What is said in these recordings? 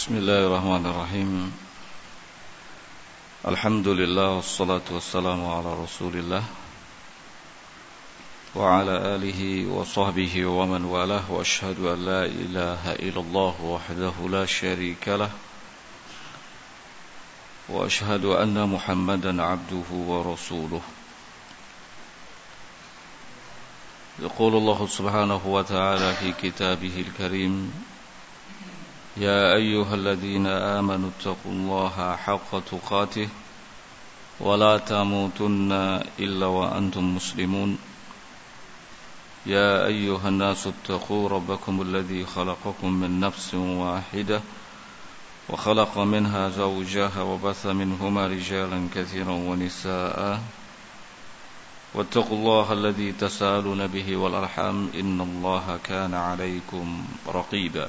Bismillahirrahmanirrahim. Alhamdulillah wassalatu wassalamu ala Rasulillah wa ala alihi wa sahbihi wa man walah wa ashhadu an la ilaha illallah wahdahu la syarika lah wa ashhadu anna Muhammadan abduhu wa rasuluh. Yaqulu Allah subhanahu wa ta'ala fi kitabihil karim, يا أيها الذين آمنوا اتقوا الله حق تقاته ولا تموتن إلا وأنتم مسلمون يا أيها الناس اتقوا ربكم الذي خلقكم من نفس واحدة وخلق منها زوجها وبث منهما رجالا كثيرا ونساء واتقوا الله الذي تساءلون به والأرحام إن الله كان عليكم رقيبا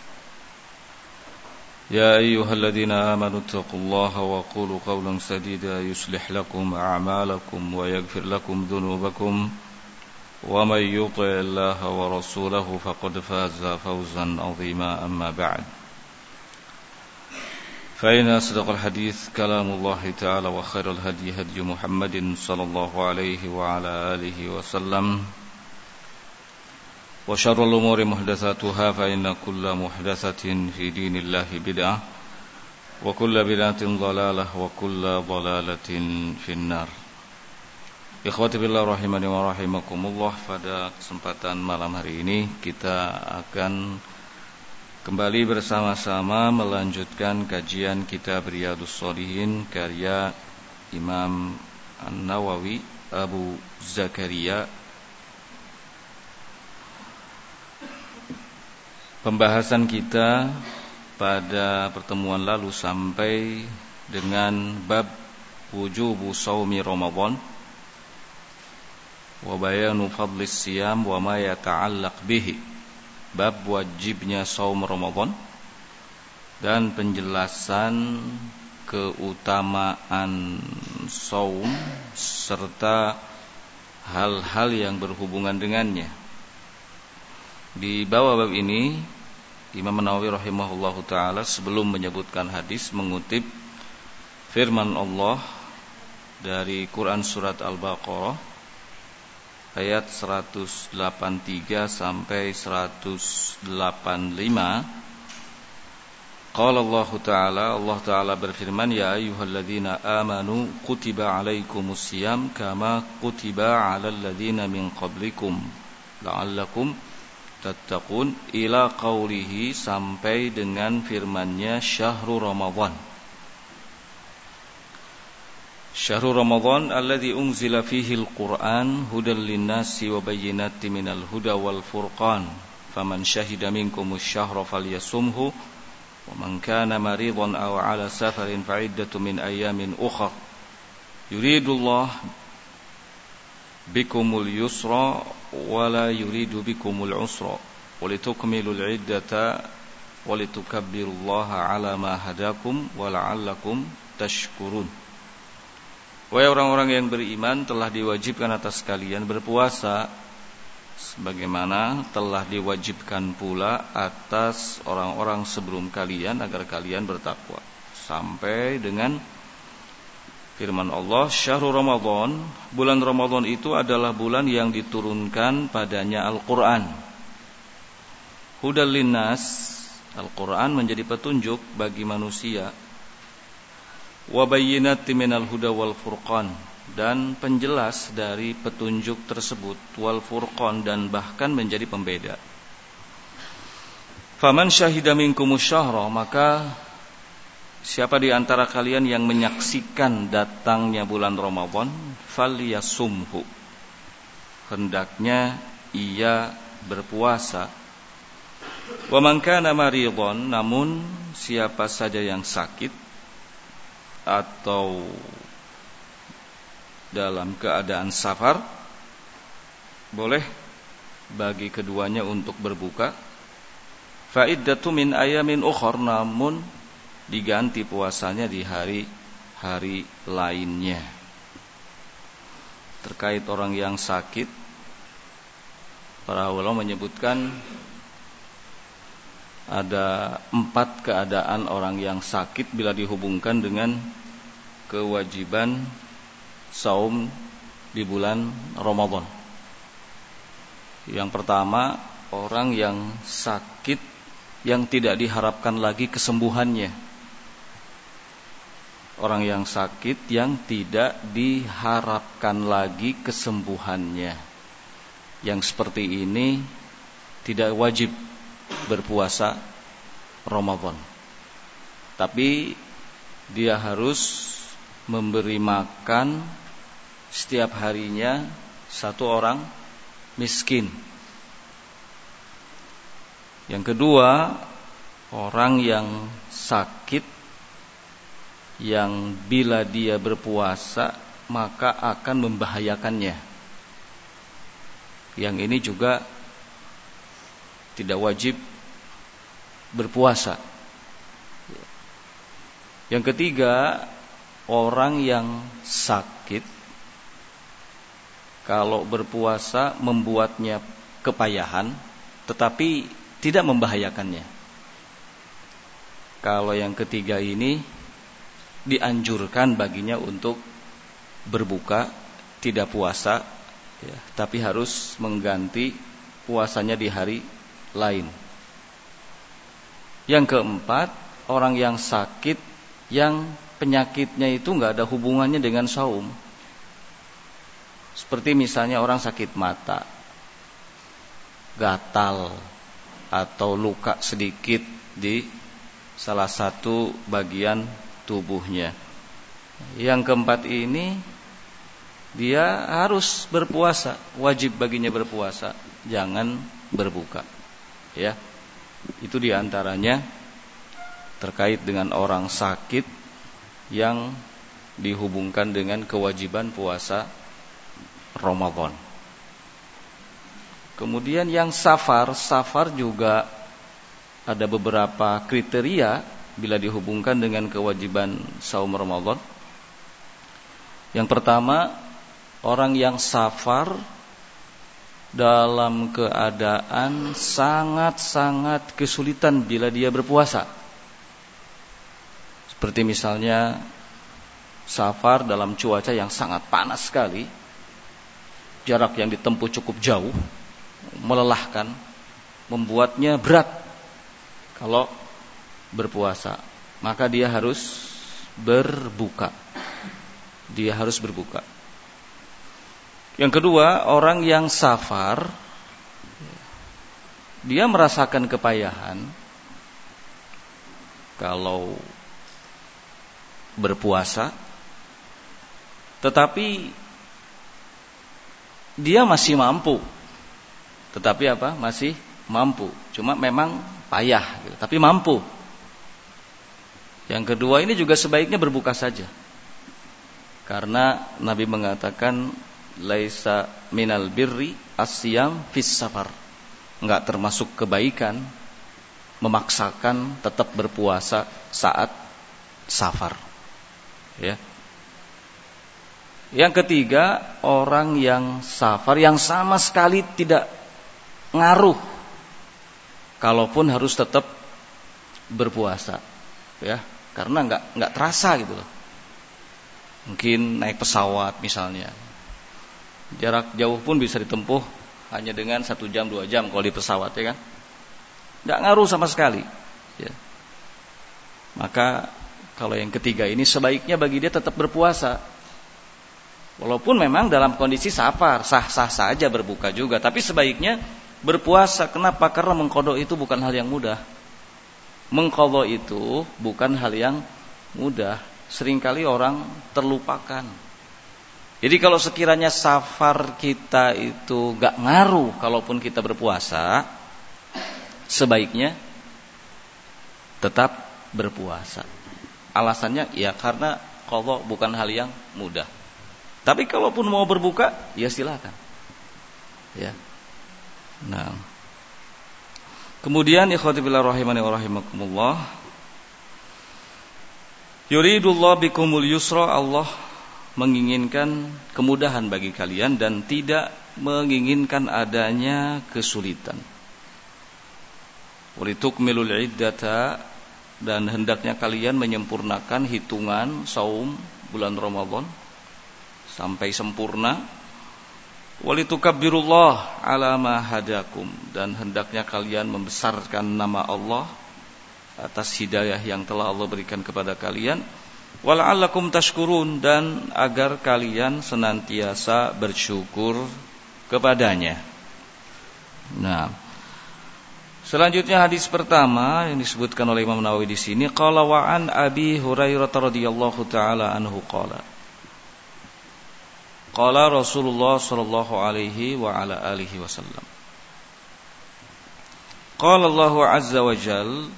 يا أيها الذين آمنوا اتقوا الله وقولوا قولا سديدا يصلح لكم أعمالكم ويغفر لكم ذنوبكم ومن يطع الله ورسوله فقد فاز فوزا عظيما أما بعد فإن أصدق الحديث كلام الله تعالى وخير الهدي هدي محمد صلى الله عليه وعلى آله وسلم وشر الأمور محدثاتها فإن كل محدثة في دين الله بدعة وكل بدعة ضلالة وكل ضلالة في النار. Ikhwati billah rahimani wa rahimakumullah, pada kesempatan malam hari ini kita akan kembali bersama-sama melanjutkan kajian kitab Riyadhus Shalihin karya Imam An-Nawawi Abu Zakaria. Pembahasan kita pada pertemuan lalu sampai dengan bab wujubu shaumi Ramadan wa bayanu fadlis siyam wa ma yata'allaq bihi, bab wajibnya shaum Ramadan dan penjelasan keutamaan shaum serta hal-hal yang berhubungan dengannya. Di bawah bab ini Imam Nawawi rahimahullahu ta'ala sebelum menyebutkan hadis mengutip firman Allah dari Quran surat Al-Baqarah ayat 183 sampai 185. Qala Allah Ta'ala berfirman, ya ayyuhalladzina amanu kutiba alaikumusiyam kama kutiba alal ladzina min qablikum la'allakum tattaqun, ila qawlihi, sampai dengan firmannya syahrul Ramadan. Syahrul Ramadan alladzi unzila fihi al-Qur'an hudan lin-nasi wa bayyinatin minal huda wal furqan faman syahida minkumus syahra falyasumhu wa man kana maridan aw 'ala safarin fa'iddatun min ayyamin ukhra yuridullah bikumul yusra wala yuridu bikumul usra walitukmilul iddata walitukabbirullaha ala ma hadakum wala'allakum tashkurun. Wahai orang-orang yang beriman, telah diwajibkan atas kalian berpuasa sebagaimana telah diwajibkan pula atas orang-orang sebelum kalian agar kalian bertakwa, sampai dengan firman Allah, syahrul Ramadan, bulan Ramadan itu adalah bulan yang diturunkan padanya Al-Quran. Hudal linnas, Al-Quran menjadi petunjuk bagi manusia. Wa bayyinatin minal huda wal furqan, dan penjelas dari petunjuk tersebut, wal furqan, dan bahkan menjadi pembeda. Faman syahida minkumus syahra, maka siapa di antara kalian yang menyaksikan datangnya bulan Ramadan, falyasumhu, hendaknya ia berpuasa. Wa man kana maridhan, namun siapa saja yang sakit atau dalam keadaan safar, boleh bagi keduanya untuk berbuka. Fa'iddatu min ayamin ukhar, namun diganti puasanya di hari-hari lainnya. Terkait orang yang sakit, para ulama menyebutkan ada 4 keadaan orang yang sakit bila dihubungkan dengan kewajiban saum di bulan Ramadan. Yang pertama, orang yang sakit yang tidak diharapkan lagi kesembuhannya. Orang yang sakit yang tidak diharapkan lagi kesembuhannya. Yang seperti ini tidak wajib berpuasa Ramadan. Tapi dia harus memberi makan setiap harinya 1 orang miskin. Yang kedua, orang yang sakit yang bila dia berpuasa maka akan membahayakannya. Yang ini juga tidak wajib berpuasa. Yang ketiga, orang yang sakit kalau berpuasa membuatnya kepayahan tetapi tidak membahayakannya. Kalau yang ketiga ini dianjurkan baginya untuk berbuka, tidak puasa, ya, tapi harus mengganti puasanya di hari lain. Yang keempat, orang yang sakit yang penyakitnya itu nggak ada hubungannya dengan saum. Seperti misalnya orang sakit mata, gatal atau luka sedikit di salah satu bagian tubuhnya. Yang keempat ini dia harus berpuasa, wajib baginya berpuasa, jangan berbuka. Ya. Itu diantaranya terkait dengan orang sakit yang dihubungkan dengan kewajiban puasa Ramadan. Kemudian yang safar juga ada beberapa kriteria bila dihubungkan dengan kewajiban saum Ramadan. Yang pertama, orang yang safar dalam keadaan sangat-sangat kesulitan bila dia berpuasa. Seperti misalnya safar dalam cuaca yang sangat panas sekali, jarak yang ditempuh cukup jauh, melelahkan, membuatnya berat kalau berpuasa, maka dia harus berbuka. Dia harus berbuka. Yang kedua, orang yang safar dia merasakan kepayahan kalau berpuasa, tetapi dia masih mampu. Tetapi apa? Masih mampu. Cuma memang payah, tapi mampu. Yang kedua ini juga sebaiknya berbuka saja. Karena Nabi mengatakan laisa minal birri asyam fis safar. Enggak termasuk kebaikan memaksakan tetap berpuasa saat safar. Ya. Yang ketiga, orang yang safar yang sama sekali tidak ngaruh kalaupun harus tetap berpuasa. Ya, karena enggak terasa gitu loh. Mungkin naik pesawat misalnya, jarak jauh pun bisa ditempuh hanya dengan 1 jam 2 jam kalau di pesawat, ya kan? Nggak ngaruh sama sekali. Ya. Maka kalau yang ketiga ini sebaiknya bagi dia tetap berpuasa, walaupun memang dalam kondisi safar, sah-sah saja berbuka juga, tapi sebaiknya berpuasa. Kenapa? Karena mengqadha itu bukan hal yang mudah. Mengqadha itu bukan hal yang mudah. Seringkali orang terlupakan. Jadi kalau sekiranya safar kita itu gak ngaruh kalaupun kita berpuasa, sebaiknya tetap berpuasa. Alasannya ya karena qadha bukan hal yang mudah. Tapi kalaupun mau berbuka, ya silakan. Ya. Nah. Kemudian ikhwati fillah rahimani wa rahimakumullah, yuridullah bikumul yusra, Allah menginginkan kemudahan bagi kalian dan tidak menginginkan adanya kesulitan. walitukmilul iddata, dan hendaknya kalian menyempurnakan hitungan saum bulan Ramadan sampai sempurna. Walitukabbirullah ala ma hadakum, dan hendaknya kalian membesarkan nama Allah atas hidayah yang telah Allah berikan kepada kalian. Wala'allakum tashkurun, dan agar kalian senantiasa bersyukur kepadanya. Nah, selanjutnya hadis pertama yang disebutkan oleh Imam Nawawi di sini, qala wa an Abi Hurairah radhiyallahu taala anhu qala qala Rasulullah sallallahu alaihi wa ala alihi wasallam, qala Allahu azza wa jalla,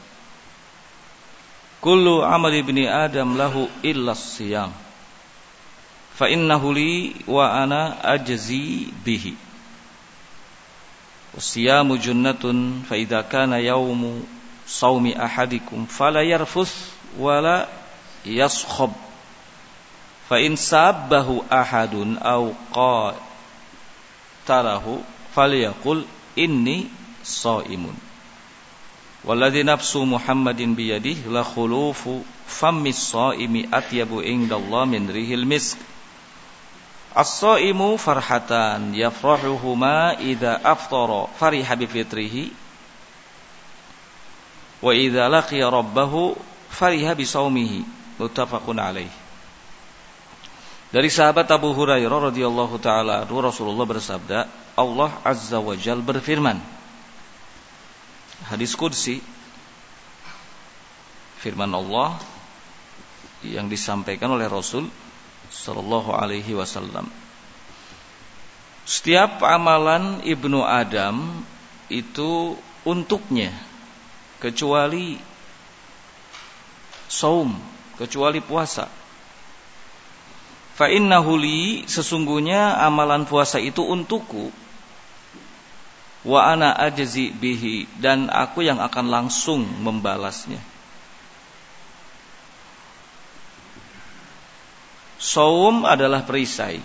kullu amali ibni adam lahu illa as-siyam fa innahu li wa ana ajzi bihi. Siyamu junnatun fa idza kana yaumu saumi ahadikum fala yarfuth wala yaskhab fa in sabbahu ahadun aw qatalahu falyaqul inni shaimun. Walladzi nafsu Muhammadin biyadihi la khulufu fammi shaimi atyabu indallah min rihil misk. As-shaimu farhatan yafrahuhuma idza aftara fariha bi fitrihi wa idza laqiya rabbahu fariha bi shaumihi. Muttafaqun alaih. Dari sahabat Abu Hurairah radhiyallahu taala anhu, Rasulullah bersabda, Allah azza wa jalla berfirman, hadis qudsi, firman Allah yang disampaikan oleh Rasul sallallahu alaihi wasallam. Setiap amalan ibnu Adam itu untuknya, kecuali saum, kecuali puasa. Fa innahu li, sesungguhnya amalan puasa itu untukku. Wa ana ajzi bihi, dan aku yang akan langsung membalasnya. Saum adalah perisai,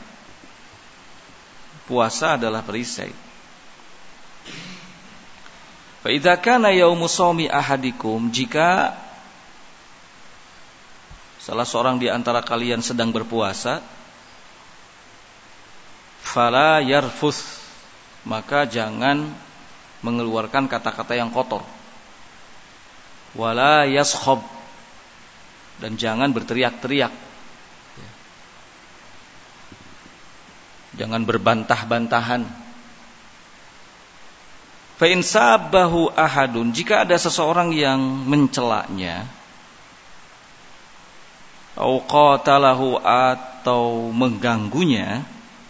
puasa adalah perisai. Fa idza kana yaumu shaumi ahadikum, jika salah seorang di antara kalian sedang berpuasa, fala yarfuth, maka jangan mengeluarkan kata-kata yang kotor. Wala yaskhab, dan jangan berteriak-teriak. Jangan berbantah-bantahan. Fa in sabahu ahadun, jika ada seseorang yang mencelaknya, au qatalahu, atau mengganggunya,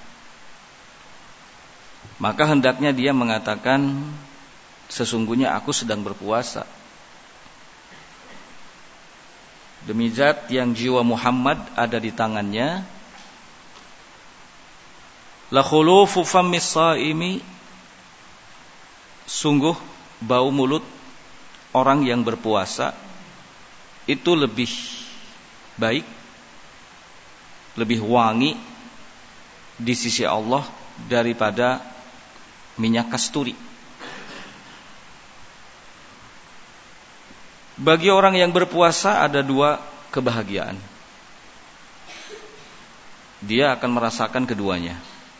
maka hendaknya dia mengatakan, sesungguhnya aku sedang berpuasa. Demi zat yang jiwa Muhammad ada di tangannya, la khulufu fammis shaimi, sungguh bau mulut orang yang berpuasa itu lebih baik, lebih wangi di sisi Allah daripada minyak kasturi. Bagi orang yang berpuasa ada dua kebahagiaan. Dia akan merasakan keduanya,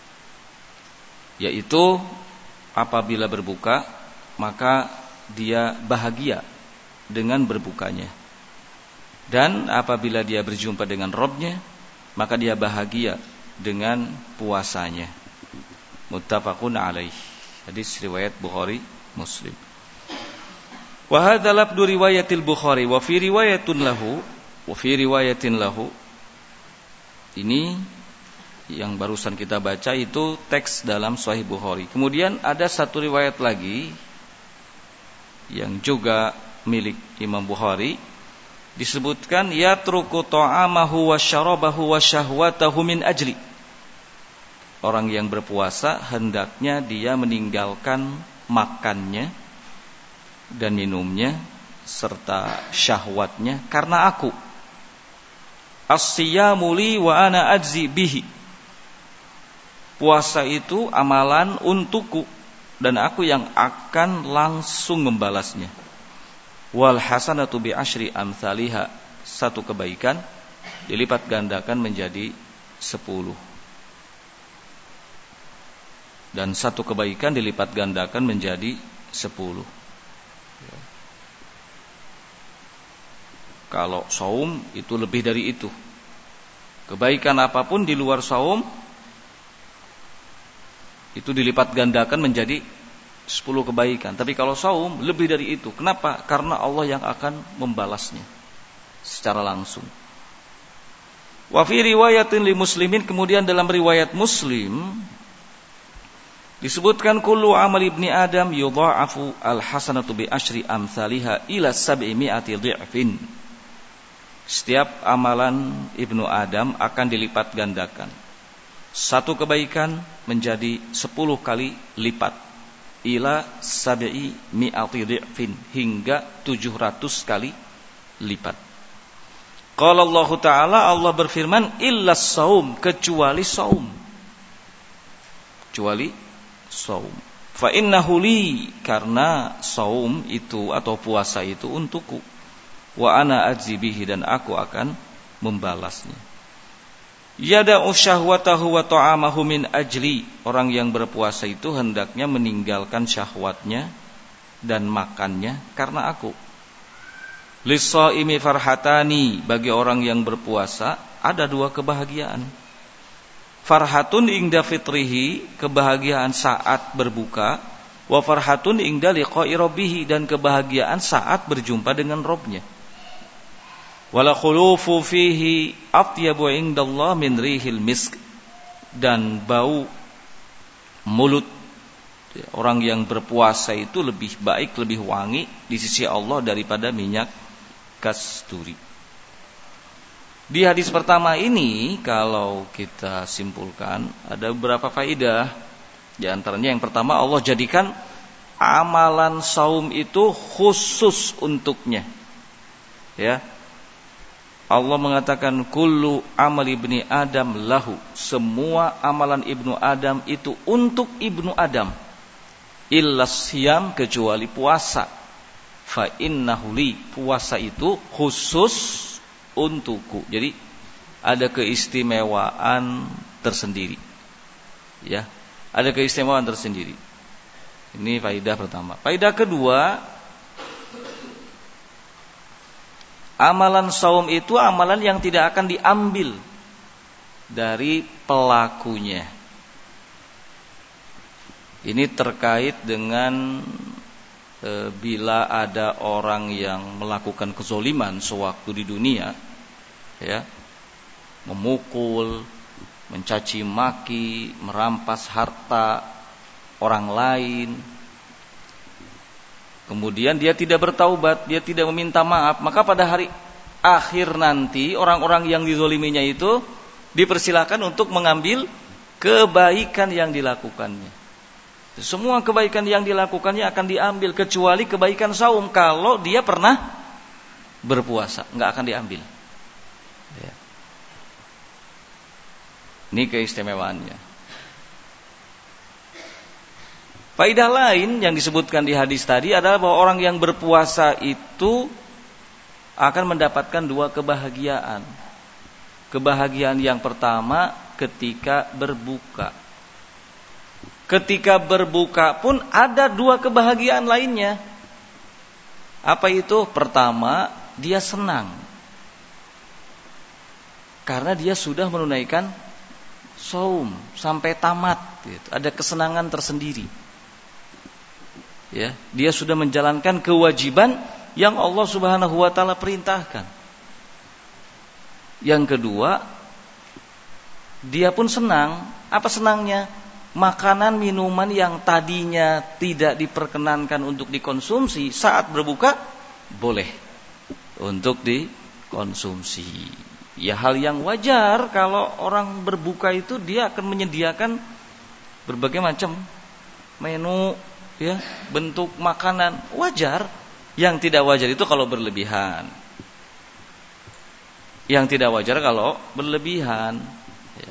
yaitu apabila berbuka, maka dia bahagia dengan berbukanya. Dan apabila dia berjumpa dengan Rabb-nya, maka dia bahagia dengan puasanya. Muttafaqun alaih. Hadis riwayat Bukhari Muslim. Wa hadza lafdu riwayatil Bukhari wa fi riwayatin lahu. Ini yang barusan kita baca itu teks dalam Sahih Bukhari. Kemudian ada satu riwayat lagi yang juga milik Imam Bukhari, disebutkan yatruku ta'amahu wa syarabahu wa syahwatahu min ajli. Orang yang berpuasa hendaknya dia meninggalkan makannya dan minumnya serta syahwatnya karena aku. As-siyamu li wa ana ajzi bihi. Puasa itu amalan untukku dan aku yang akan langsung membalasnya. Wal hasanatu bi asyri amsalihha, satu kebaikan dilipat gandakan menjadi 10. Dan satu kebaikan dilipat gandakan menjadi 10. Kalau saum itu lebih dari itu. Kebaikan apapun di luar saum itu dilipat gandakan menjadi 10 kebaikan. Tapi kalau saum lebih dari itu. Kenapa? Karena Allah yang akan membalasnya secara langsung. Wa fi riwayatin li muslimin, kemudian dalam riwayat Muslim disebutkan kullu amal ibni Adam yudha'afu al-hasanatu bi asyri amsalihha ila 700 dhi'fin. Setiap amalan ibnu Adam akan dilipat gandakan. Satu kebaikan menjadi 10 kali lipat. Ila 700 dhi'fin, hingga 700 kali lipat. Qala Allah Ta'ala, Allah berfirman, illa saum, kecuali saum. Kecuali saum. Fa innahu li, karena saum itu atau puasa itu untukku. Wa ana ajzi bihi, dan aku akan membalasnya. Yada'u syahwatahu wa ta'amahu min ajli, orang yang berpuasa itu hendaknya meninggalkan syahwatnya dan makannya karena aku. Lis-shaimi farhatani, bagi orang yang berpuasa ada 2 kebahagiaan. Farhatun ingda fitrihi, kebahagiaan saat berbuka, wa farhatun ingda liqa'i rabbih, dan kebahagiaan saat berjumpa dengan Rabbnya. Wala khulufu fihi atyabu indallah min rihil misk, dan bau mulut orang yang berpuasa itu lebih baik, lebih wangi di sisi Allah daripada minyak kasturi. Di hadis pertama ini kalau kita simpulkan ada beberapa faedah. Di antaranya yang pertama, Allah jadikan amalan saum itu khusus untuknya. Ya. Allah mengatakan kullu amal ibni Adam lahu, semua amalan ibnu Adam itu untuk ibnu Adam, illa siyam, kecuali puasa. Fa innahu li, puasa itu khusus untukku. Jadi ada keistimewaan tersendiri. Ya, ada keistimewaan tersendiri. Ini faedah pertama. Faedah kedua, amalan saum itu amalan yang tidak akan diambil dari pelakunya. Ini terkait dengan bila ada orang yang melakukan kezoliman sewaktu di dunia, ya, memukul, mencaci maki, merampas harta orang lain, kemudian dia tidak bertaubat, dia tidak meminta maaf, maka pada hari akhir nanti orang-orang yang dizoliminya itu dipersilakan untuk mengambil kebaikan yang dilakukannya. Semua kebaikan yang dilakukannya akan diambil, kecuali kebaikan saum. Kalau dia pernah berpuasa, nggak akan diambil. Ya. Ini keistimewaannya. Faedah lain yang disebutkan di hadis tadi adalah bahwa orang yang berpuasa itu akan mendapatkan 2 kebahagiaan. Kebahagiaan yang pertama ketika berbuka. Ketika berbuka pun ada 2 kebahagiaan lainnya. Apa itu? Pertama, dia senang karena dia sudah menunaikan saum sampai tamat. Ada kesenangan tersendiri. Ya, dia sudah menjalankan kewajiban yang Allah Subhanahu wa taala perintahkan. Yang kedua, dia pun senang. Apa senangnya? Makanan minuman yang tadinya tidak diperkenankan untuk dikonsumsi saat berbuka boleh untuk dikonsumsi. Ya, hal yang wajar kalau orang berbuka itu dia akan menyediakan berbagai macam menu, ya, bentuk makanan, wajar. Yang tidak wajar itu kalau berlebihan. Yang tidak wajar kalau berlebihan. Ya.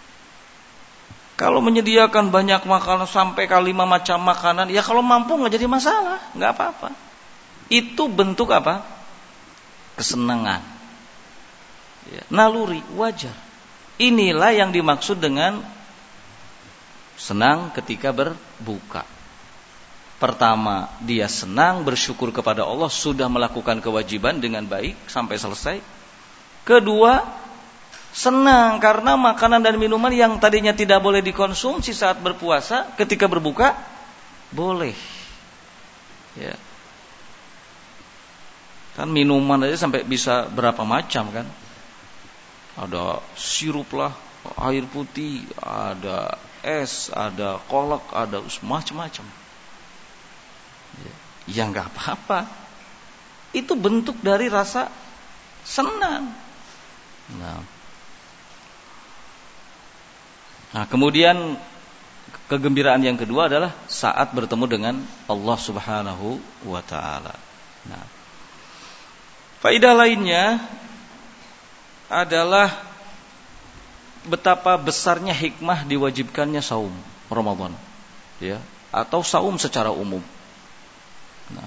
Kalau menyediakan banyak makanan sampai 5 macam makanan, ya kalau mampu nggak jadi masalah, nggak apa-apa. itu bentuk apa? Kesenangan. Ya, naluri, wajar. Inilah yang dimaksud dengan senang ketika berbuka. Pertama, dia senang bersyukur kepada Allah sudah melakukan kewajiban dengan baik sampai selesai. Kedua, senang karena makanan dan minuman yang tadinya tidak boleh dikonsumsi saat berpuasa, ketika berbuka boleh. Ya. Kan minuman aja sampai bisa berapa macam kan? Ada sirup lah, air putih, ada es, ada kolak, ada macam-macam. Ya nggak apa-apa. Itu bentuk dari rasa senang. Nah, kemudian kegembiraan yang kedua adalah saat bertemu dengan Allah Subhanahu wa taala. Nah, faedah lainnya adalah betapa besarnya hikmah diwajibkannya saum Ramadan, ya, atau saum secara umum. Nah,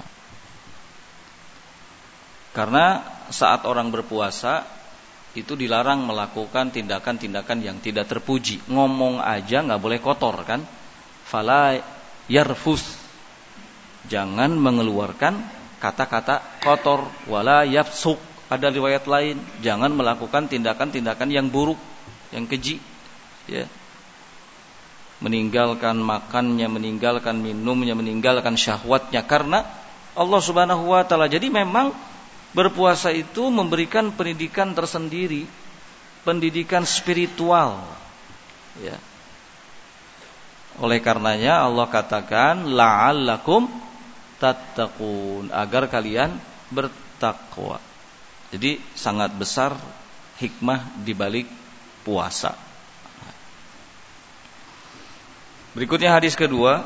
karena saat orang berpuasa itu dilarang melakukan tindakan-tindakan yang tidak terpuji. Ngomong aja nggak boleh kotor kan? Fala yarfus, jangan mengeluarkan kata-kata kotor. Wala yafsuk, ada riwayat lain, jangan melakukan tindakan-tindakan yang buruk, yang keji, ya. Meninggalkan makannya, meninggalkan minumnya, meninggalkan syahwatnya karena Allah Subhanahu wa taala. Jadi memang berpuasa itu memberikan pendidikan tersendiri, pendidikan spiritual, ya. Oleh karenanya Allah katakan la'allakum tattaqun, agar kalian bertakwa. Jadi sangat besar hikmah di balik puasa. Berikutnya hadis kedua.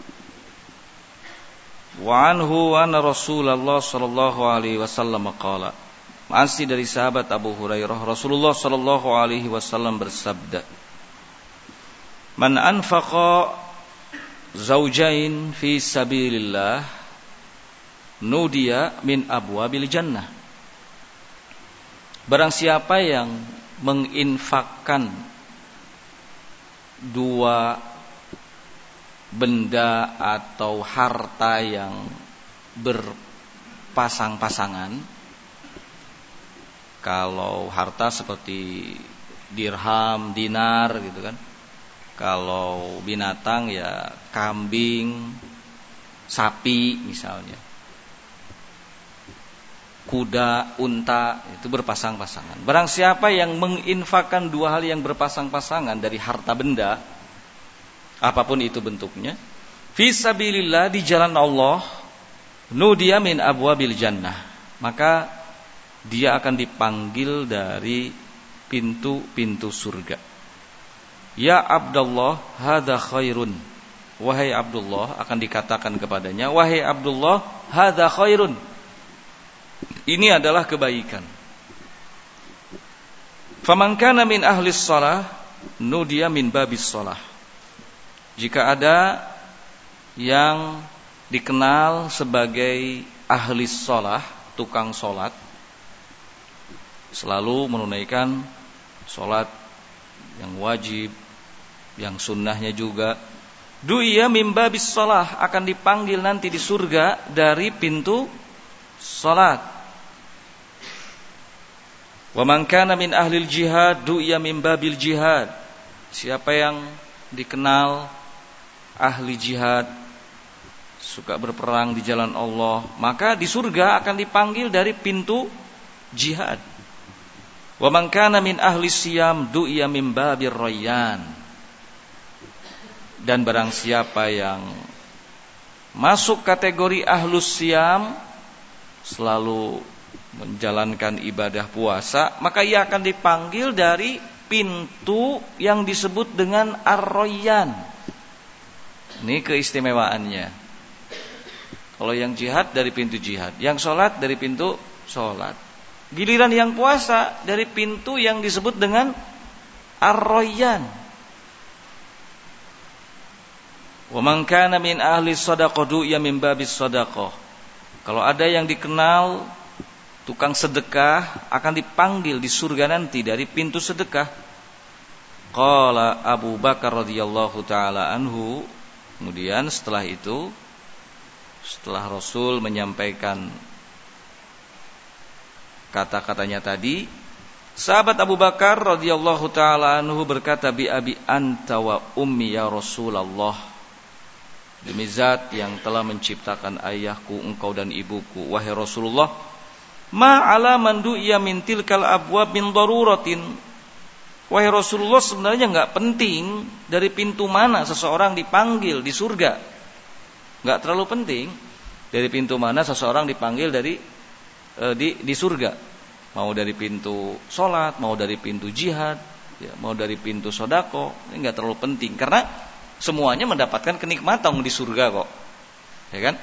Wa anhu anna Rasulullah sallallahu alaihi wasallam qala. Masih dari sahabat Abu Hurairah, Rasulullah sallallahu alaihi wasallam bersabda, "Man anfaqa zaujain fi sabilillah nudiya min abwabil jannah." Barang siapa yang menginfakkan dua benda atau harta yang berpasang-pasangan. Kalau harta seperti dirham, dinar gitu kan. Kalau binatang ya kambing, sapi misalnya. Kuda, unta, itu berpasang-pasangan. Barang siapa yang menginfakkan dua hal yang berpasang-pasangan dari harta benda, apapun itu bentuknya, fi sabilillah, di jalan Allah, nudiya min abwabil jannah, maka dia akan dipanggil dari pintu-pintu surga. Ya Abdullah, hadza khairun. Wahai Abdullah, akan dikatakan kepadanya, wahai Abdullah, hadza khairun. Ini adalah kebaikan. Faman kana min ahlis shalah nudiya min babis shalah. Jika ada yang dikenal sebagai ahli shalah, tukang sholat, selalu menunaikan sholat yang wajib, yang sunnahnya juga, du'iya min babis shalah, akan dipanggil nanti di surga dari pintu sholat. Wa man kana min ahlil jihad du'iya min babil jihad. Siapa yang dikenal ahli jihad, suka berperang di jalan Allah, maka di surga akan dipanggil dari pintu jihad. Wa man kana min ahli siyam du'iya min babir rayyan. Dan barang siapa yang masuk kategori ahlus siyam, selalu menjalankan ibadah puasa, maka ia akan dipanggil dari pintu yang disebut dengan ar-rayyan. Ini keistimewaannya. Kalau yang jihad dari pintu jihad, yang sholat dari pintu sholat. Giliran yang puasa dari pintu yang disebut dengan ar-rayyan. Wa man kana min ahli shadaqah du'iya min babis shadaqah. Kalau ada yang dikenal tukang sedekah akan dipanggil di surga nanti dari pintu sedekah. Qala Abu Bakar radhiyallahu taala anhu. Kemudian setelah itu, setelah Rasul menyampaikan kata-katanya tadi, sahabat Abu Bakar radhiyallahu taala anhu berkata, bi abi anta wa ummi ya Rasulullah, demi zat yang telah menciptakan ayahku, engkau dan ibuku, wahai Rasulullah, ma ala man du'iya min tilkal abwab min daruratin. Wahai Rasulullah, sebenarnya enggak penting dari pintu mana seseorang dipanggil di surga. Enggak terlalu penting dari pintu mana seseorang dipanggil di surga. Mau dari pintu sholat, mau dari pintu jihad, ya, mau dari pintu sodako, ini nggak terlalu penting karena semuanya mendapatkan kenikmatan di surga kok, ya kan?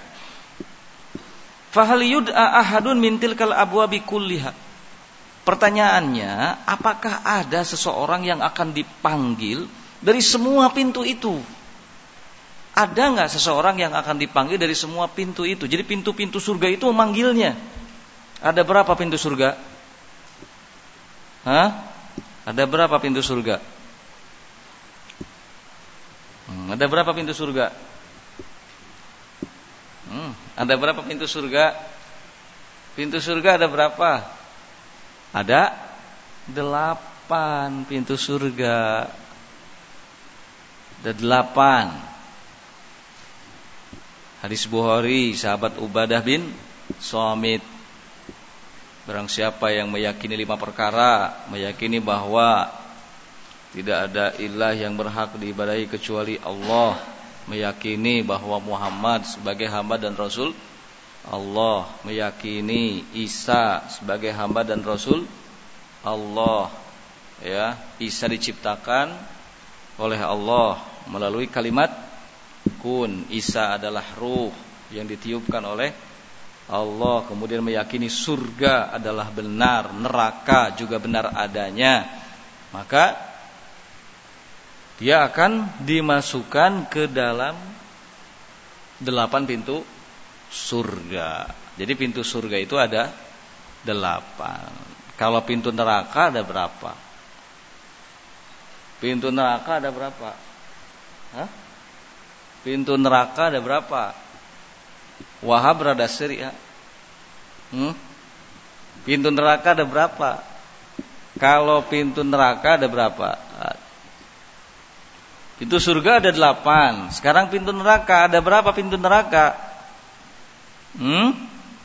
Fahal yud'a ahadun min tilkal abwabi kulliha. Pertanyaannya, apakah ada seseorang yang akan dipanggil dari semua pintu itu? Ada nggak seseorang yang akan dipanggil dari semua pintu itu? Jadi pintu-pintu surga itu memanggilnya. Ada berapa pintu surga? Ada berapa pintu surga? Ada berapa pintu surga? Ada berapa pintu surga? Pintu surga ada berapa? Ada 8 pintu surga. Ada 8. Hadis Bukhari, sahabat Ubadah bin Samit. Barang siapa yang meyakini 5 perkara, meyakini bahwa tidak ada ilah yang berhak diibadahi kecuali Allah, meyakini bahwa Muhammad sebagai hamba dan rasul Allah, meyakini Isa sebagai hamba dan rasul Allah, ya, Isa diciptakan oleh Allah melalui kalimat kun. Isa adalah ruh yang ditiupkan oleh Allah. Kemudian meyakini surga adalah benar, neraka juga benar adanya, maka dia akan dimasukkan ke dalam 8 pintu surga. Jadi pintu surga itu ada 8. Kalau pintu neraka ada berapa? Pintu neraka ada berapa? Pintu neraka ada berapa? Wahab rada seri ya. Pintu neraka ada berapa? Kalau pintu neraka ada berapa? Pintu surga ada 8. Sekarang pintu neraka ada berapa pintu neraka? 1.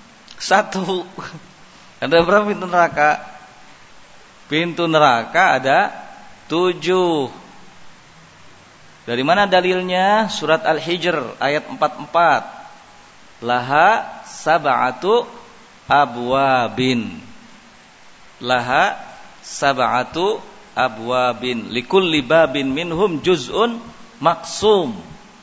Ada berapa pintu neraka? Pintu neraka ada 7. Dari mana dalilnya? Surat Al-Hijr ayat 44. Laha sab'atu abwabin. Laha sab'atu abwabin likulli babin minhum juz'un maksum.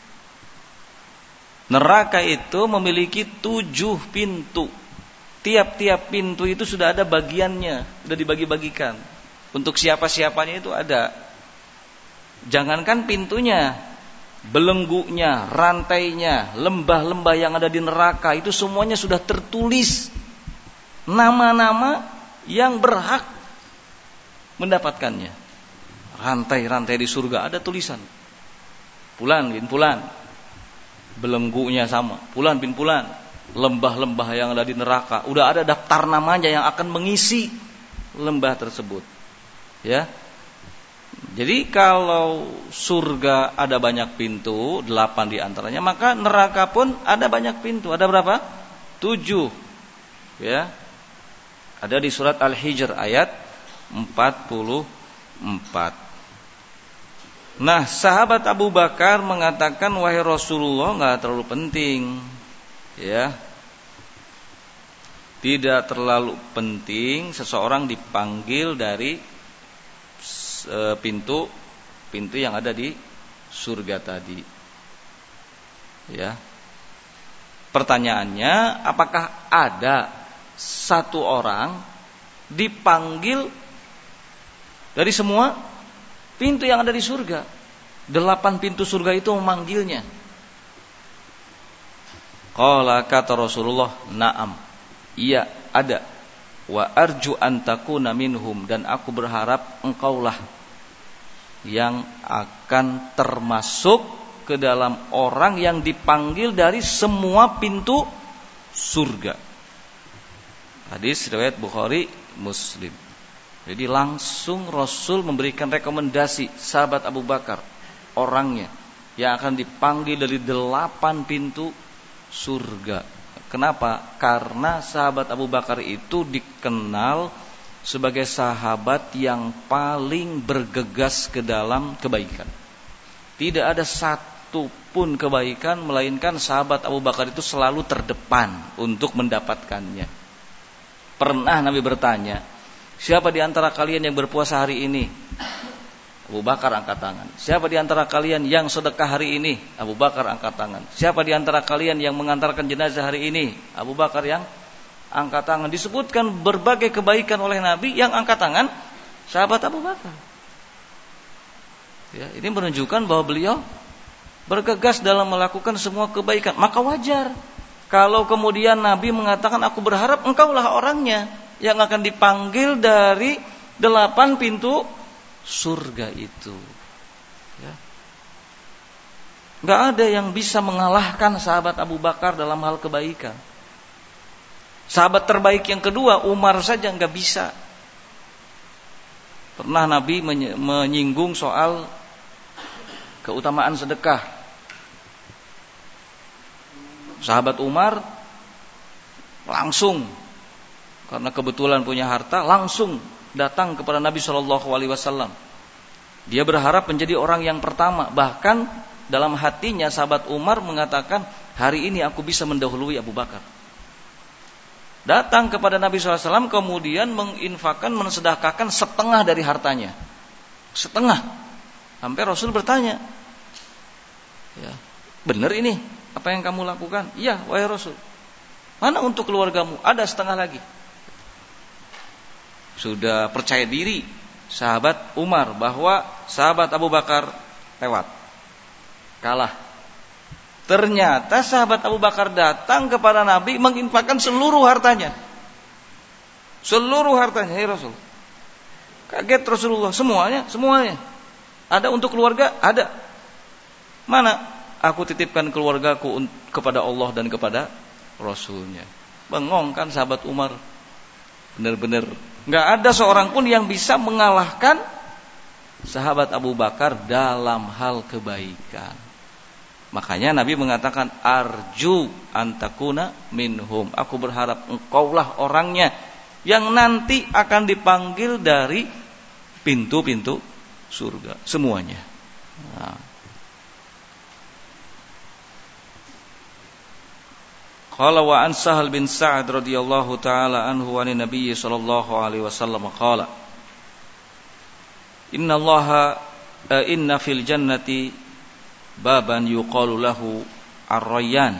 Neraka itu memiliki 7 pintu. Tiap-tiap pintu itu sudah ada bagiannya, sudah dibagi-bagikan. Untuk siapa-siapanya itu ada. Jangankan pintunya, belenggunya, rantainya, lembah-lembah yang ada di neraka itu semuanya sudah tertulis nama-nama yang berhak mendapatkannya. Rantai-rantai di surga ada tulisan Fulan bin Fulan, belenggunya sama Fulan bin Fulan. Lembah-lembah yang ada di neraka udah ada daftar namanya yang akan mengisi lembah tersebut, ya. Jadi kalau surga ada banyak pintu, 8 diantaranya, maka neraka pun ada banyak pintu. Ada berapa? 7. Ya. Ada di surat Al-Hijr ayat 44. Nah, sahabat Abu Bakar mengatakan, wahai Rasulullah, enggak terlalu penting. Ya. Tidak terlalu penting seseorang dipanggil dari pintu yang ada di surga tadi, ya. Pertanyaannya, apakah ada satu orang dipanggil dari semua pintu yang ada di surga? 8 pintu surga itu memanggilnya. Qala, kata Rasulullah, na'am, iya ada. Wa arju an takuna minhum, dan aku berharap engkaulah yang akan termasuk ke dalam orang yang dipanggil dari semua pintu surga. Hadis riwayat Bukhari, Muslim. Jadi langsung Rasul memberikan rekomendasi sahabat Abu Bakar, orangnya yang akan dipanggil dari 8 pintu surga. Kenapa? Karena sahabat Abu Bakar itu dikenal sebagai sahabat yang paling bergegas ke dalam kebaikan. Tidak ada satu pun kebaikan melainkan sahabat Abu Bakar itu selalu terdepan untuk mendapatkannya. Pernah Nabi bertanya, siapa di antara kalian yang berpuasa hari ini? Abu Bakar angkat tangan. Siapa di antara kalian yang sedekah hari ini? Abu Bakar angkat tangan. Siapa di antara kalian yang mengantarkan jenazah hari ini? Abu Bakar yang angkat tangan. Disebutkan berbagai kebaikan oleh Nabi, yang angkat tangan sahabat Abu Bakar. Ya, ini menunjukkan bahwa beliau bergegas dalam melakukan semua kebaikan. Maka wajar kalau kemudian Nabi mengatakan, aku berharap engkaulah orangnya yang akan dipanggil dari 8 pintu surga itu. Ya. Gak ada yang bisa mengalahkan sahabat Abu Bakar dalam hal kebaikan. Sahabat terbaik yang kedua, Umar saja gak bisa. Pernah Nabi menyinggung soal keutamaan sedekah. Sahabat Umar langsung, karena kebetulan punya harta, langsung datang kepada Nabi SAW. Dia berharap menjadi orang yang pertama. Bahkan dalam hatinya sahabat Umar mengatakan, hari ini aku bisa mendahului Abu Bakar. Datang kepada Nabi SAW, kemudian menginfakkan, mensedekahkan setengah dari hartanya. Setengah. Sampai Rasul bertanya, ya, benar ini apa yang kamu lakukan? Iya, wahai Rasul. Mana untuk keluargamu? Ada setengah lagi. Sudah percaya diri sahabat Umar bahwa sahabat Abu Bakar lewat, kalah. Ternyata sahabat Abu Bakar datang kepada Nabi menginfakkan seluruh hartanya. Seluruh hartanya, ya Rasul. Kaget Rasulullah, semuanya. Ada untuk keluarga? Ada. Mana? Aku titipkan keluargaku kepada Allah dan kepada Rasulnya. Bengong kan sahabat Umar. Benar-benar gak ada seorang pun yang bisa mengalahkan sahabat Abu Bakar dalam hal kebaikan. Makanya Nabi mengatakan, arju antakuna minhum. Aku berharap engkaulah orangnya yang nanti akan dipanggil dari pintu-pintu surga. Semuanya. Nah. Qala wa an Sahal bin Sa'ad radhiyallahu ta'ala anhu wa Nabi sallallahu alaihi wasallam qala, inna fil jannati baban yuqalu lahu Ar-Rayyan.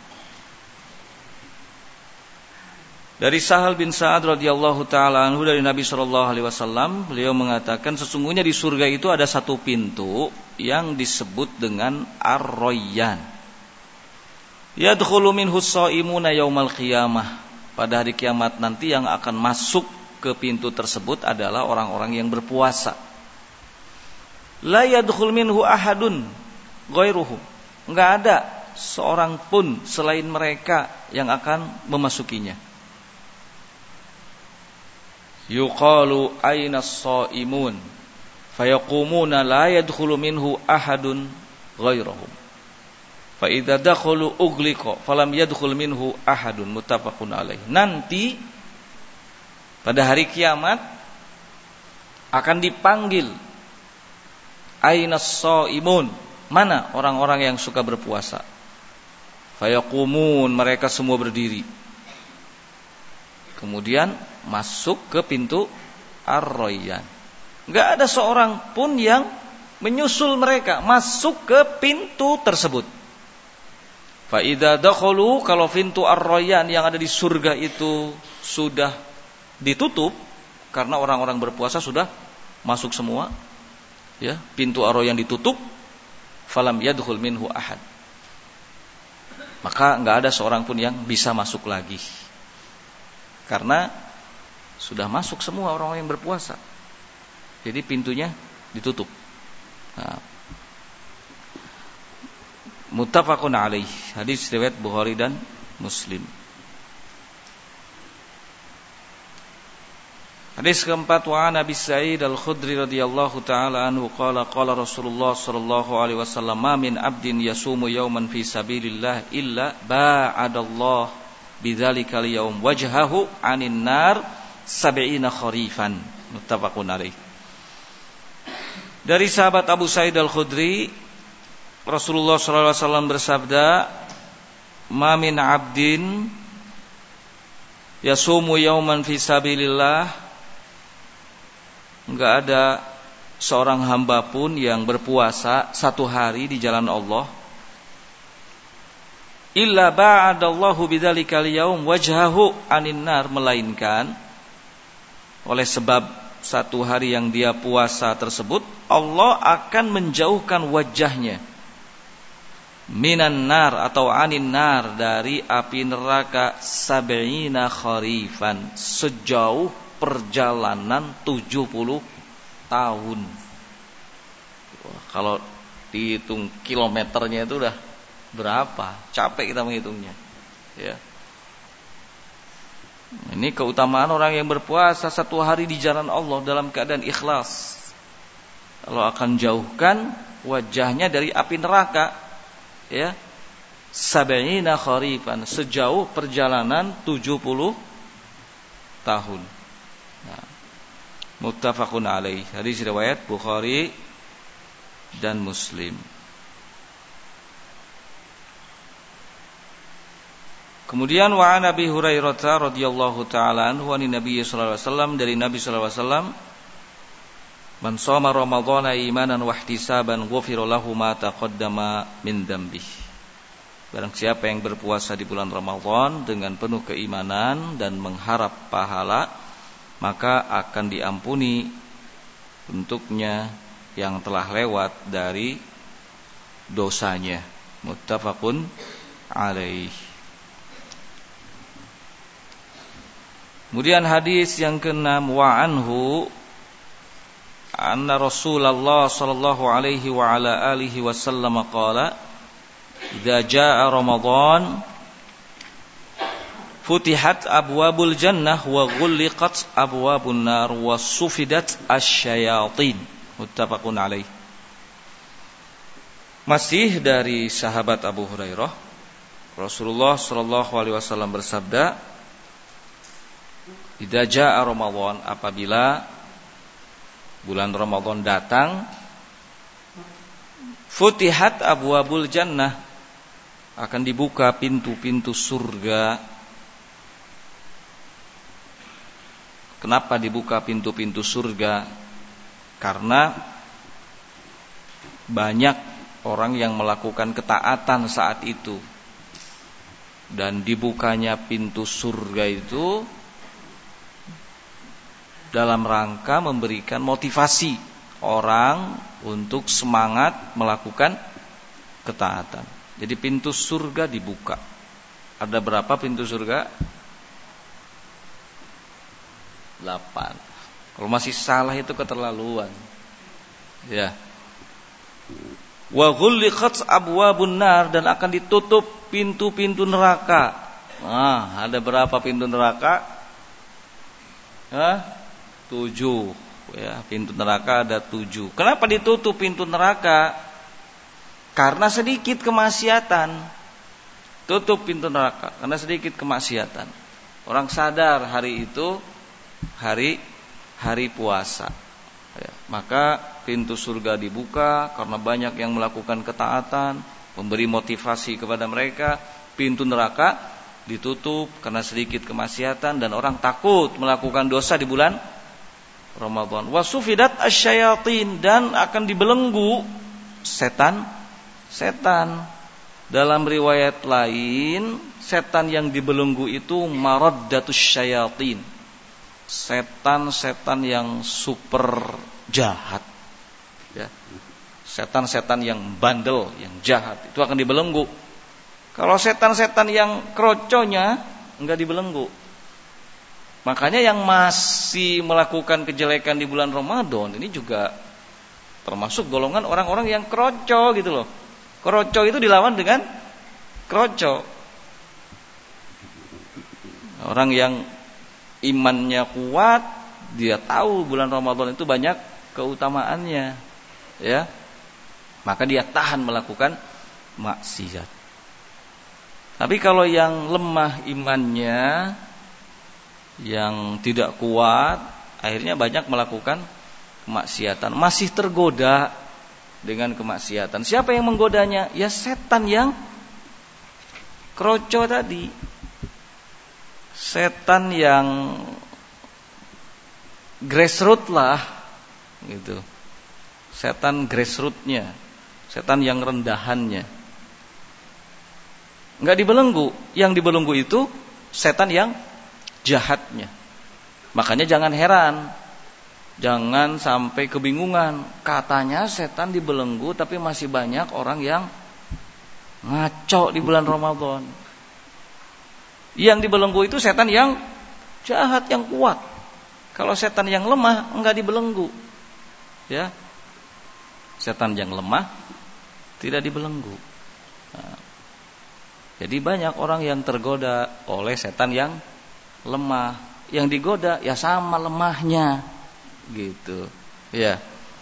Dari Sahal bin Sa'ad radhiyallahu ta'ala anhu dari Nabi sallallahu alaihi wasallam, beliau mengatakan, sesungguhnya di surga itu ada satu pintu yang disebut dengan Ar-Rayyan. Yadkhulu minhu shaimuna yaumal qiyamah. Pada hari kiamat nanti yang akan masuk ke pintu tersebut adalah orang-orang yang berpuasa. La yadkhul minhu ahadun ghairuhu. Enggak ada seorang pun selain mereka yang akan memasukinya. Yuqalu aina shaimun fayaqumuna la yadkhulu minhu ahadun ghairuhum. Fa idza dakhalu ughliqa falam yadkhul minhu ahadun, muttafaqun alaih. Nanti pada hari kiamat akan dipanggil ainas shaimun, mana orang-orang yang suka berpuasa. Fayaqumun, mereka semua berdiri. Kemudian masuk ke pintu Ar-Rayyan. Enggak ada seorang pun yang menyusul mereka masuk ke pintu tersebut. Fa idza dakhalu, kalau pintu Ar-Rayyan yang ada di surga itu sudah ditutup karena orang-orang berpuasa sudah masuk semua, ya, pintu Ar-Rayyan ditutup, falam yadkhul minhu ahad. maka nggak ada seorang pun yang bisa masuk lagi. Karena sudah masuk semua orang yang berpuasa. Jadi pintunya ditutup. Nah, muttafaqun alaih. Hadis riwayat Bukhari dan Muslim. Hadis keempat, wa an Abi Sa'id Al-Khudri radhiyallahu taala anhu qala qala Rasulullah sallallahu alaihi wasallam ma min 'abdin yasumu yawman fi sabilillah illa ba'adallahu bidzalikal yaum wajhahu 'anil nar 70 kharifan. Muttafaqun alaih. Dari sahabat Abu Sa'id Al-Khudri, Rasulullah sallallahu alaihi wasallam bersabda, ma min 'abdin yasumu yawman fi sabilillah, enggak ada seorang hamba pun yang berpuasa satu hari di jalan Allah, illa ba'adallahu bidzalikal yaum wajhahu 'anin nar, melainkan oleh sebab satu hari yang dia puasa tersebut Allah akan menjauhkan wajahnya minan nar atau 'anin nar, dari api neraka 70 kharifan, sejauh perjalanan 70 tahun. Wah, kalau dihitung kilometernya itu udah berapa? Capek kita menghitungnya. Ya. Ini keutamaan orang yang berpuasa satu hari di jalan Allah dalam keadaan ikhlas. Allah akan jauhkan wajahnya dari api neraka. Ya. 70 kharifan, sejauh perjalanan 70 tahun. Nah, muttafaqun alaih. Hadis riwayat Bukhari dan Muslim. Kemudian wa an Abi Hurairah radhiyallahu taala anhu an Nabi sallallahu alaihi wasallam, dari Nabi sallallahu alaihi wasallam, man shoma ramadhana imanan wa ihtisaban ghufira lahu ma taqaddama min dzambihi. Barang siapa yang berpuasa di bulan Ramadan dengan penuh keimanan dan mengharap pahala, maka akan diampuni untuknya yang telah lewat dari dosanya. Muttafaqun alaih. Kemudian hadis yang ke-6, wa anhu anna Rasulullah sallallahu alaihi wa ala alihi wasallam qala idza jaa Ramadan futihat abwabul jannah wa ghulliqat abwabun nar wa sufidat asyayatin. Muttafaqun alaih. Masih dari sahabat Abu Hurairah, Rasulullah sallallahu alaihi wasallam bersabda, idza jaa Ramadan, apabila bulan Ramadan datang, futihat abwabul jannah, akan dibuka pintu-pintu surga. Kenapa dibuka pintu-pintu surga? Karena banyak orang yang melakukan ketaatan saat itu. Dan dibukanya pintu surga itu dalam rangka memberikan motivasi orang untuk semangat melakukan ketaatan. Jadi pintu surga dibuka. Ada berapa pintu surga? 8. Kalau masih salah itu keterlaluan. Ya. Wa ghulliqat abwabun nar, dan akan ditutup pintu-pintu neraka. Nah, ada berapa pintu neraka? 7. Ya, pintu neraka ada 7. Kenapa ditutup pintu neraka? Karena sedikit kemaksiatan. Tutup pintu neraka karena sedikit kemaksiatan. Orang sadar hari itu hari puasa, ya, maka pintu surga dibuka karena banyak yang melakukan ketaatan, memberi motivasi kepada mereka. Pintu neraka ditutup karena sedikit kemaksiatan dan orang takut melakukan dosa di bulan Ramadan. Wasufidat asyayatin, dan akan dibelenggu setan. Dalam riwayat lain, setan yang dibelenggu itu maraddatus syayatin, setan-setan yang super jahat, ya. Setan-setan yang bandel, yang jahat, itu akan dibelenggu. Kalau setan-setan yang kroconya enggak dibelenggu. Makanya yang masih melakukan kejelekan di bulan Ramadan ini juga termasuk golongan orang-orang yang kroco gitu loh. Kroco itu dilawan dengan kroco. Orang yang imannya kuat, dia tahu bulan Ramadan itu banyak keutamaannya, ya. Maka dia tahan melakukan maksiat. Tapi kalau yang lemah imannya, yang tidak kuat, akhirnya banyak melakukan kemaksiatan, masih tergoda dengan kemaksiatan. Siapa yang menggodanya? Ya setan yang kroco tadi. Setan yang grassroots lah gitu. Setan grassrootsnya, setan yang rendahannya. Enggak dibelenggu. Yang dibelenggu itu setan yang jahatnya. Makanya jangan heran, jangan sampai kebingungan. Katanya setan dibelenggu, tapi masih banyak orang yang ngaco di bulan Ramadan. Yang dibelenggu itu setan yang jahat, yang kuat. Kalau setan yang lemah enggak dibelenggu. Ya. Setan yang lemah tidak dibelenggu. Nah, jadi banyak orang yang tergoda oleh setan yang lemah. Yang digoda ya sama lemahnya, gitu. Ya.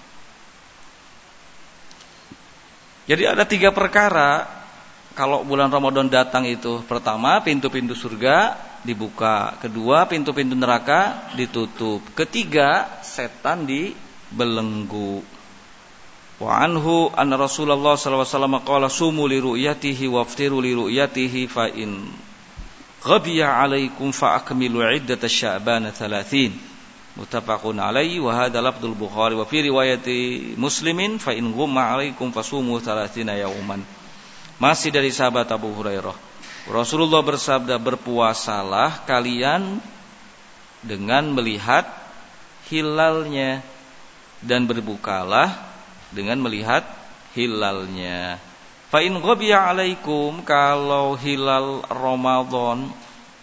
Jadi ada 3 perkara kalau bulan Ramadan datang itu. Pertama, pintu-pintu surga dibuka. Kedua, pintu-pintu neraka ditutup. Ketiga, setan dibelenggu. Wa anhu anna Rasulullah sallallahu alaihi wasallam qala sumu li ru'yatihi waftiru li ru'yatihi fa in ghabiya 'alaikum fa akmilu 'iddat asy-sya'ban 30. Muttafaqun alaihi wa hadha lafdzul Bukhari wa fi riwayati Muslimin fa in ghumma 'alaikum fasumu 30 yauman. Masih dari sahabat Abu Hurairah. Rasulullah bersabda, berpuasalah kalian dengan melihat hilalnya dan berbukalah dengan melihat hilalnya. Fa in ghabiya 'alaikum, kalau hilal Ramadan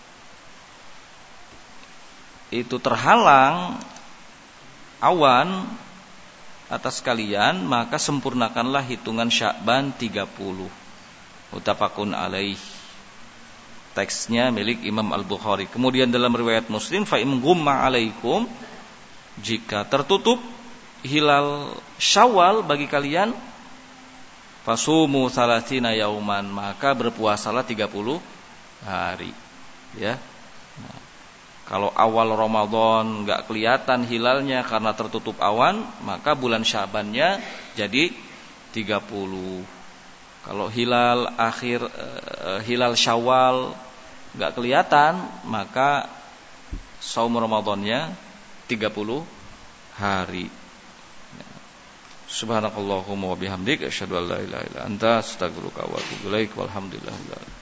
itu terhalang awan atas kalian, maka sempurnakanlah hitungan Sya'ban 30. Muttafaqun alaih. Teksnya milik Imam Al-Bukhari. Kemudian dalam riwayat Muslim, fa in ghumma 'alaikum, jika tertutup hilal Syawal bagi kalian, fasumu 30 yauman, maka berpuasalah 30 hari. Ya. Nah, kalau awal Ramadan enggak kelihatan hilalnya karena tertutup awan, maka bulan Syabannya jadi 30. Kalau hilal hilal Syawal enggak kelihatan, maka saum Ramadannya 30 hari. Subhanakallahumma wa bihamdik asyhadu an la ilaha illa anta astaghfiruka wa atubu ilaik. Walhamdulillah.